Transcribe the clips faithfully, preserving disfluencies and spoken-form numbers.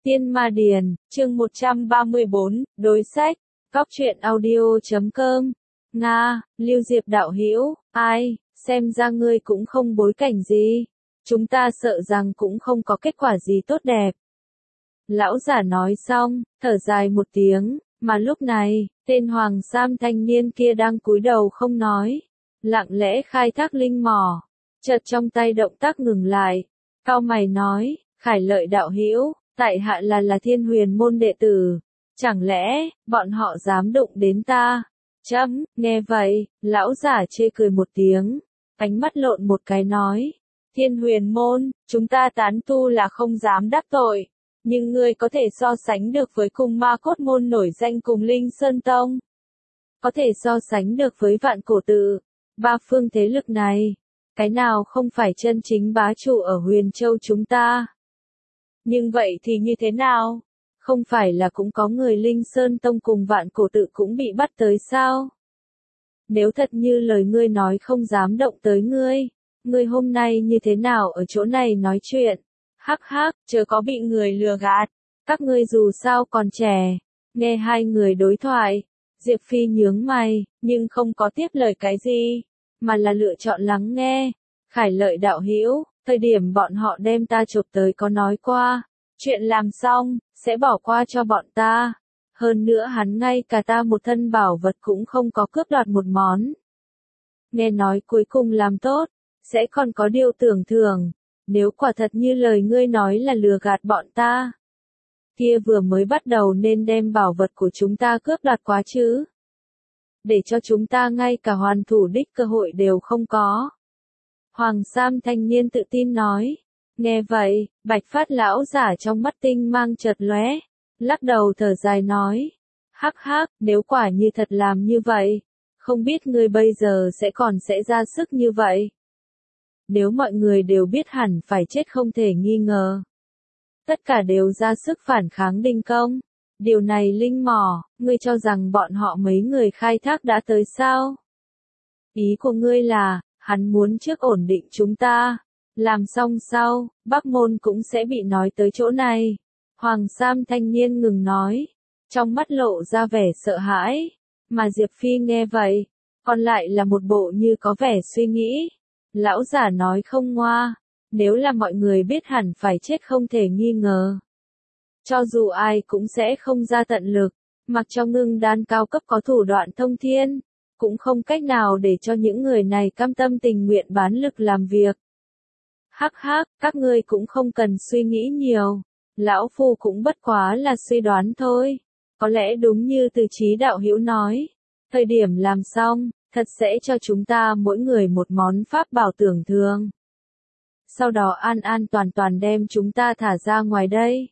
Tiên Ma Điền, chương một trăm ba mươi bốn, đối sách, góc truyện audio chấm com. Nga, Lưu Diệp đạo hữu, ai, xem ra ngươi cũng không bối cảnh gì. Chúng ta sợ rằng cũng không có kết quả gì tốt đẹp. Lão giả nói xong, thở dài một tiếng, mà lúc này, tên Hoàng Sam thanh niên kia đang cúi đầu không nói, lặng lẽ khai thác linh mỏ, chợt trong tay động tác ngừng lại, cau mày nói, Khải Lợi đạo hữu, tại hạ là là Thiên Huyền môn đệ tử, chẳng lẽ, bọn họ dám đụng đến ta? Chấm, nghe vậy, lão giả chê cười một tiếng, ánh mắt lộn một cái nói, Thiên Huyền môn, chúng ta tán tu là không dám đắc tội, nhưng ngươi có thể so sánh được với cùng Ma Cốt môn nổi danh cùng Linh Sơn Tông, có thể so sánh được với Vạn Cổ Tự, ba phương thế lực này, cái nào không phải chân chính bá chủ ở Huyền Châu chúng ta? Nhưng vậy thì như thế nào? Không phải là cũng có người Linh Sơn Tông cùng Vạn Cổ Tự cũng bị bắt tới sao? Nếu thật như lời ngươi nói không dám động tới ngươi, ngươi hôm nay như thế nào ở chỗ này nói chuyện? Hắc hắc, chớ có bị người lừa gạt, các ngươi dù sao còn trẻ. Nghe hai người đối thoại, Diệp Phi nhướng mày, nhưng không có tiếp lời cái gì, mà là lựa chọn lắng nghe. Khải Lợi đạo hữu, thời điểm bọn họ đem ta chụp tới có nói qua, chuyện làm xong, sẽ bỏ qua cho bọn ta. Hơn nữa hắn ngay cả ta một thân bảo vật cũng không có cướp đoạt một món. Nghe nói cuối cùng làm tốt, sẽ còn có điều tưởng thưởng, nếu quả thật như lời ngươi nói là lừa gạt bọn ta. Kia vừa mới bắt đầu nên đem bảo vật của chúng ta cướp đoạt quá chứ. Để cho chúng ta ngay cả hoàn thủ đích cơ hội đều không có. Hoàng Sam thanh niên tự tin nói. Nghe vậy, Bạch Phát lão giả trong mắt tinh mang chợt lóe, lắc đầu thở dài nói. Hắc hắc, nếu quả như thật làm như vậy, không biết ngươi bây giờ sẽ còn sẽ ra sức như vậy. Nếu mọi người đều biết hẳn phải chết không thể nghi ngờ. Tất cả đều ra sức phản kháng Đinh Công. Điều này linh mỏ, ngươi cho rằng bọn họ mấy người khai thác đã tới sao? Ý của ngươi là, hắn muốn trước ổn định chúng ta. Làm xong sau, Bắc Môn cũng sẽ bị nói tới chỗ này. Hoàng Sam thanh niên ngừng nói. Trong mắt lộ ra vẻ sợ hãi. Mà Diệp Phi nghe vậy, còn lại là một bộ như có vẻ suy nghĩ. Lão giả nói không ngoa. Nếu là mọi người biết hẳn phải chết không thể nghi ngờ. Cho dù ai cũng sẽ không ra tận lực, mặc cho ngưng đan cao cấp có thủ đoạn thông thiên, cũng không cách nào để cho những người này cam tâm tình nguyện bán lực làm việc. Hắc hắc, các ngươi cũng không cần suy nghĩ nhiều, lão phu cũng bất quá là suy đoán thôi. Có lẽ đúng như Từ Chí đạo hữu nói, thời điểm làm xong, thật sẽ cho chúng ta mỗi người một món pháp bảo tưởng thưởng. Sau đó an an toàn toàn đem chúng ta thả ra ngoài đây.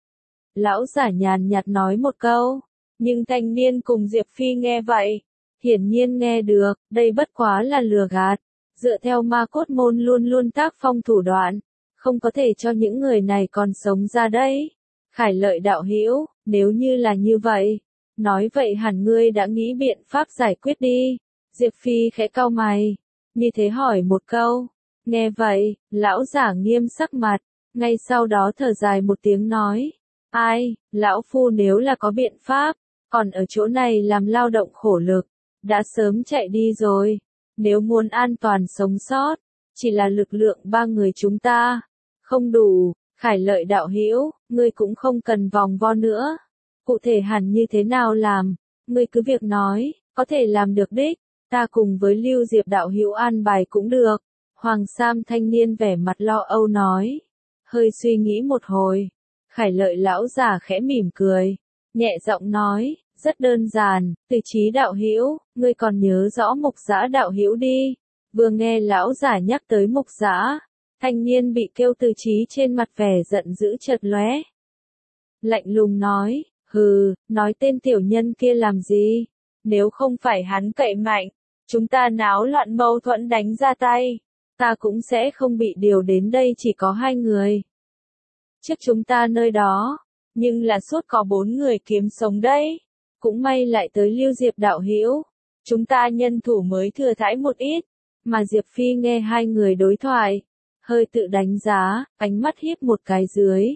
Lão giả nhàn nhạt nói một câu, nhưng thanh niên cùng Diệp Phi nghe vậy, hiển nhiên nghe được, đây bất quá là lừa gạt, dựa theo Ma Cốt môn luôn luôn tác phong thủ đoạn, không có thể cho những người này còn sống ra đấy. Khải Lợi đạo hữu, nếu như là như vậy, nói vậy hẳn ngươi đã nghĩ biện pháp giải quyết đi. Diệp Phi khẽ cau mày, như thế hỏi một câu. Nghe vậy, lão giả nghiêm sắc mặt, ngay sau đó thở dài một tiếng nói, ai, lão phu nếu là có biện pháp, còn ở chỗ này làm lao động khổ lực, đã sớm chạy đi rồi, nếu muốn an toàn sống sót, chỉ là lực lượng ba người chúng ta, không đủ. Khải Lợi đạo hữu, ngươi cũng không cần vòng vo nữa, cụ thể hẳn như thế nào làm, ngươi cứ việc nói, có thể làm được đích, ta cùng với Lưu Diệp đạo hữu an bài cũng được. Hoàng Sam thanh niên vẻ mặt lo âu nói. Hơi suy nghĩ một hồi. Khải Lợi lão già khẽ mỉm cười. Nhẹ giọng nói. Rất đơn giản. Từ Chí đạo hữu, ngươi còn nhớ rõ Mục Dã đạo hữu đi. Vừa nghe lão già nhắc tới Mục Dã, thanh niên bị kêu Từ Chí trên mặt vẻ giận dữ chợt lóe. Lạnh lùng nói. Hừ, nói tên tiểu nhân kia làm gì? Nếu không phải hắn cậy mạnh, chúng ta náo loạn mâu thuẫn đánh ra tay, ta cũng sẽ không bị điều đến đây chỉ có hai người. Trước chúng ta nơi đó, nhưng là suốt có bốn người kiếm sống đấy. Cũng may lại tới Lưu Diệp đạo hữu, chúng ta nhân thủ mới thừa thãi một ít. Mà Diệp Phi nghe hai người đối thoại, hơi tự đánh giá, ánh mắt hiếp một cái dưới.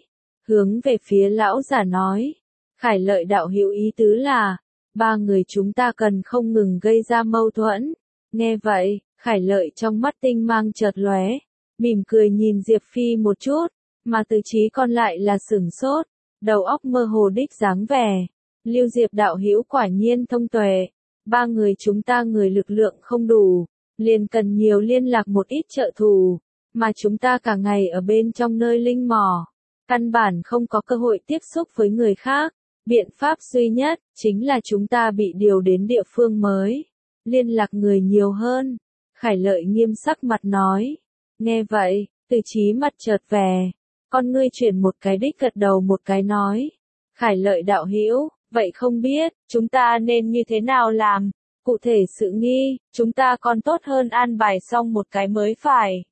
hướng về phía lão giả nói. Khải Lợi đạo hữu ý tứ là, ba người chúng ta cần không ngừng gây ra mâu thuẫn. Nghe vậy, Khải Lợi trong mắt tinh mang chợt lóe, mỉm cười nhìn Diệp Phi một chút, mà Từ Chí còn lại là sửng sốt, đầu óc mơ hồ đích dáng vẻ. Lưu Diệp đạo hữu quả nhiên thông tuệ, ba người chúng ta người lực lượng không đủ, liền cần nhiều liên lạc một ít trợ thủ, mà chúng ta cả ngày ở bên trong nơi linh mỏ, căn bản không có cơ hội tiếp xúc với người khác. Biện pháp duy nhất, chính là chúng ta bị điều đến địa phương mới, liên lạc người nhiều hơn. Khải Lợi nghiêm sắc mặt nói. Nghe vậy, Từ Chí mặt chợt vẻ, con ngươi chuyển một cái đích gật đầu một cái nói. Khải Lợi đạo hữu, vậy không biết, chúng ta nên như thế nào làm? Cụ thể sự nghi, chúng ta còn tốt hơn an bài xong một cái mới phải.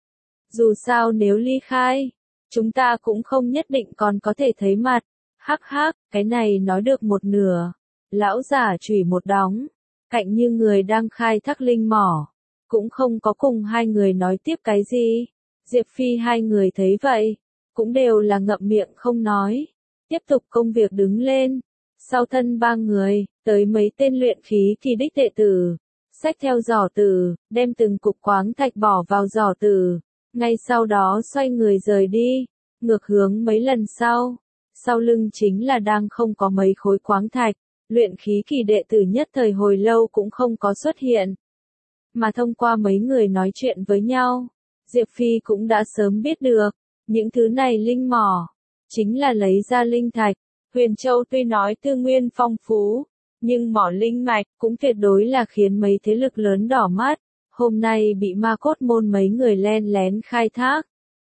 Dù sao nếu ly khai, chúng ta cũng không nhất định còn có thể thấy mặt. Hắc hắc, cái này nói được một nửa. Lão giả chửi một đóng, cạnh như người đang khai thác linh mỏ, cũng không có cùng hai người nói tiếp cái gì. Diệp Phi hai người thấy vậy, cũng đều là ngậm miệng không nói, tiếp tục công việc đứng lên. Sau thân ba người, tới mấy tên luyện khí kỳ đích đệ tử, xách theo giỏ tử, đem từng cục khoáng thạch bỏ vào giỏ tử, ngay sau đó xoay người rời đi, ngược hướng mấy lần sau. Sau lưng chính là đang không có mấy khối khoáng thạch, luyện khí kỳ đệ tử nhất thời hồi lâu cũng không có xuất hiện. Mà thông qua mấy người nói chuyện với nhau, Diệp Phi cũng đã sớm biết được, những thứ này linh mỏ, chính là lấy ra linh thạch. Huyền Châu tuy nói tư nguyên phong phú, nhưng mỏ linh mạch cũng tuyệt đối là khiến mấy thế lực lớn đỏ mắt, hôm nay bị Ma Cốt môn mấy người len lén khai thác.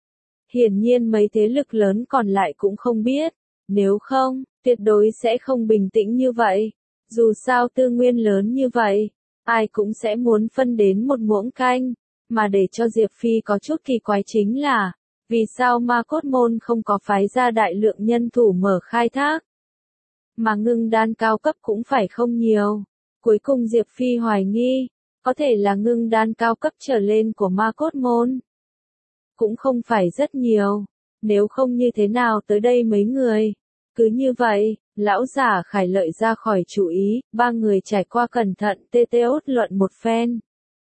Hiển nhiên mấy thế lực lớn còn lại cũng không biết, nếu không, tuyệt đối sẽ không bình tĩnh như vậy. Dù sao tư nguyên lớn như vậy, ai cũng sẽ muốn phân đến một muỗng canh, mà để cho Diệp Phi có chút kỳ quái chính là, vì sao Ma Cốt môn không có phái ra đại lượng nhân thủ mở khai thác, mà ngưng đan cao cấp cũng phải không nhiều. Cuối cùng Diệp Phi hoài nghi, có thể là ngưng đan cao cấp trở lên của Ma Cốt môn cũng không phải rất nhiều, nếu không như thế nào tới đây mấy người. Cứ như vậy, lão giả Khải Lợi ra khỏi chủ ý, ba người trải qua cẩn thận tê tê ốt luận một phen.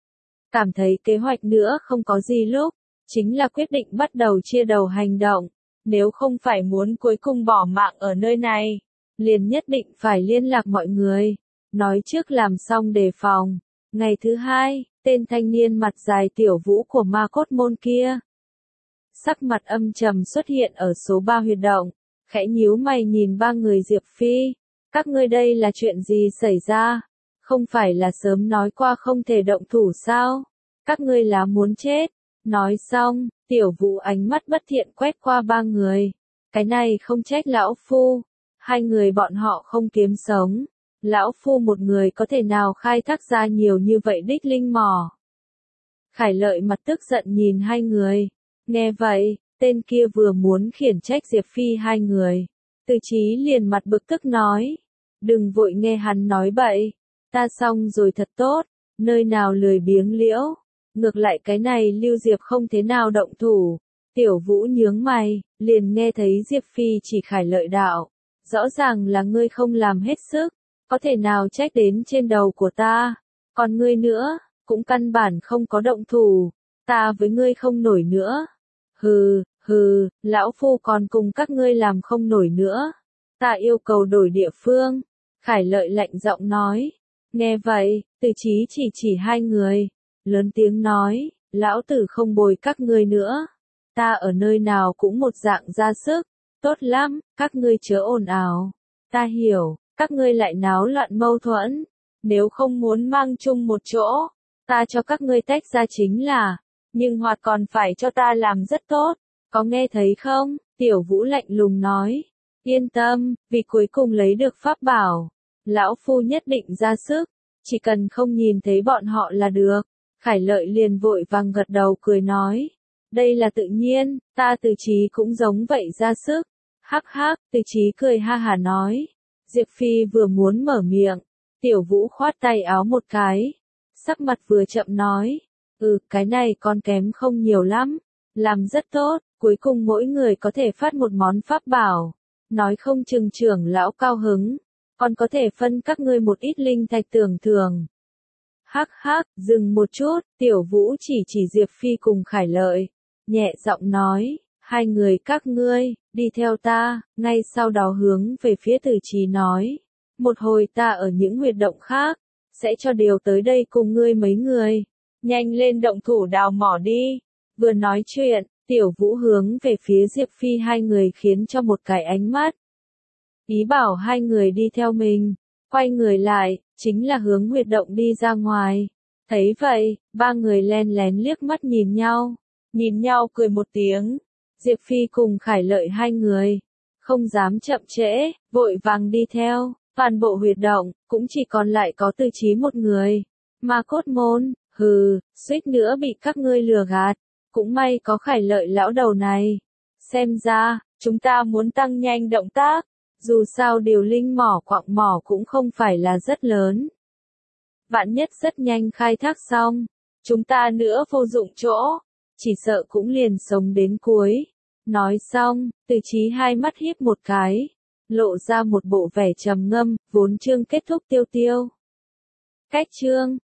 Cảm thấy kế hoạch nữa không có gì lúc, chính là quyết định bắt đầu chia đầu hành động, nếu không phải muốn cuối cùng bỏ mạng ở nơi này, liền nhất định phải liên lạc mọi người, nói trước làm xong đề phòng. Ngày thứ hai, tên thanh niên mặt dài Tiểu Vũ của Ma Cốt môn kia, sắc mặt âm trầm xuất hiện ở số ba huyệt động, khẽ nhíu mày nhìn ba người Diệp Phi, các ngươi đây là chuyện gì xảy ra? Không phải là sớm nói qua không thể động thủ sao? Các ngươi là muốn chết? Nói xong, Tiểu Vũ ánh mắt bất thiện quét qua ba người, cái này không trách lão phu, hai người bọn họ không kiếm sống, lão phu một người có thể nào khai thác ra nhiều như vậy đích linh mỏ? Khải Lợi mặt tức giận nhìn hai người. Nghe vậy, tên kia vừa muốn khiển trách Diệp Phi hai người, Từ Chí liền mặt bực tức nói, đừng vội nghe hắn nói bậy, ta xong rồi thật tốt, nơi nào lười biếng liễu, ngược lại cái này Lưu Diệp không thế nào động thủ. Tiểu Vũ nhướng mày, liền nghe thấy Diệp Phi chỉ Khải Lợi đạo, rõ ràng là ngươi không làm hết sức, có thể nào trách đến trên đầu của ta, còn ngươi nữa, cũng căn bản không có động thủ, ta với ngươi không nổi nữa. Hừ, hừ, lão phu còn cùng các ngươi làm không nổi nữa. Ta yêu cầu đổi địa phương. Khải Lợi lạnh giọng nói. Nghe vậy, Từ Chí chỉ chỉ hai người, lớn tiếng nói, lão tử không bồi các ngươi nữa. Ta ở nơi nào cũng một dạng ra sức. Tốt lắm, các ngươi chớ ồn ào. Ta hiểu, các ngươi lại náo loạn mâu thuẫn. Nếu không muốn mang chung một chỗ, ta cho các ngươi tách ra chính là. Nhưng hoạt còn phải cho ta làm rất tốt, có nghe thấy không? Tiểu Vũ lạnh lùng nói, yên tâm, vì cuối cùng lấy được pháp bảo, lão phu nhất định ra sức, chỉ cần không nhìn thấy bọn họ là được. Khải Lợi liền vội vàng gật đầu cười nói, đây là tự nhiên, ta Từ Chí cũng giống vậy ra sức. Hắc hắc, Từ Chí cười ha hà nói. Diệp Phi vừa muốn mở miệng, Tiểu Vũ khoát tay áo một cái, sắc mặt vừa chậm nói, ừ, cái này còn kém không nhiều lắm, làm rất tốt, cuối cùng mỗi người có thể phát một món pháp bảo, nói không chừng trưởng lão cao hứng, còn có thể phân các ngươi một ít linh thạch tưởng thường. Hắc hắc, dừng một chút, Tiểu Vũ chỉ chỉ Diệp Phi cùng Khải Lợi, nhẹ giọng nói, hai người các ngươi, đi theo ta, ngay sau đó hướng về phía Từ Chí nói, một hồi ta ở những huyệt động khác, sẽ cho điều tới đây cùng ngươi mấy người, nhanh lên động thủ đào mỏ đi. Vừa nói chuyện, Tiểu Vũ hướng về phía Diệp Phi hai người khiến cho một cái ánh mắt. Ý bảo hai người đi theo mình, quay người lại, chính là hướng huyệt động đi ra ngoài. Thấy vậy, ba người len lén liếc mắt nhìn nhau, nhìn nhau cười một tiếng. Diệp Phi cùng Khải Lợi hai người, không dám chậm trễ, vội vàng đi theo, toàn bộ huyệt động, cũng chỉ còn lại có Từ Chí một người. Ma Cốt Môn, hừ, suýt nữa bị các ngươi lừa gạt, cũng may có Khải Lợi lão đầu này. Xem ra, chúng ta muốn tăng nhanh động tác, dù sao điều linh mỏ quặng mỏ cũng không phải là rất lớn. Vạn nhất rất nhanh khai thác xong, chúng ta nữa vô dụng chỗ, chỉ sợ cũng liền sống đến cuối. Nói xong, Từ Chí hai mắt híp một cái, lộ ra một bộ vẻ trầm ngâm, vốn chương kết thúc tiêu tiêu. Cách chương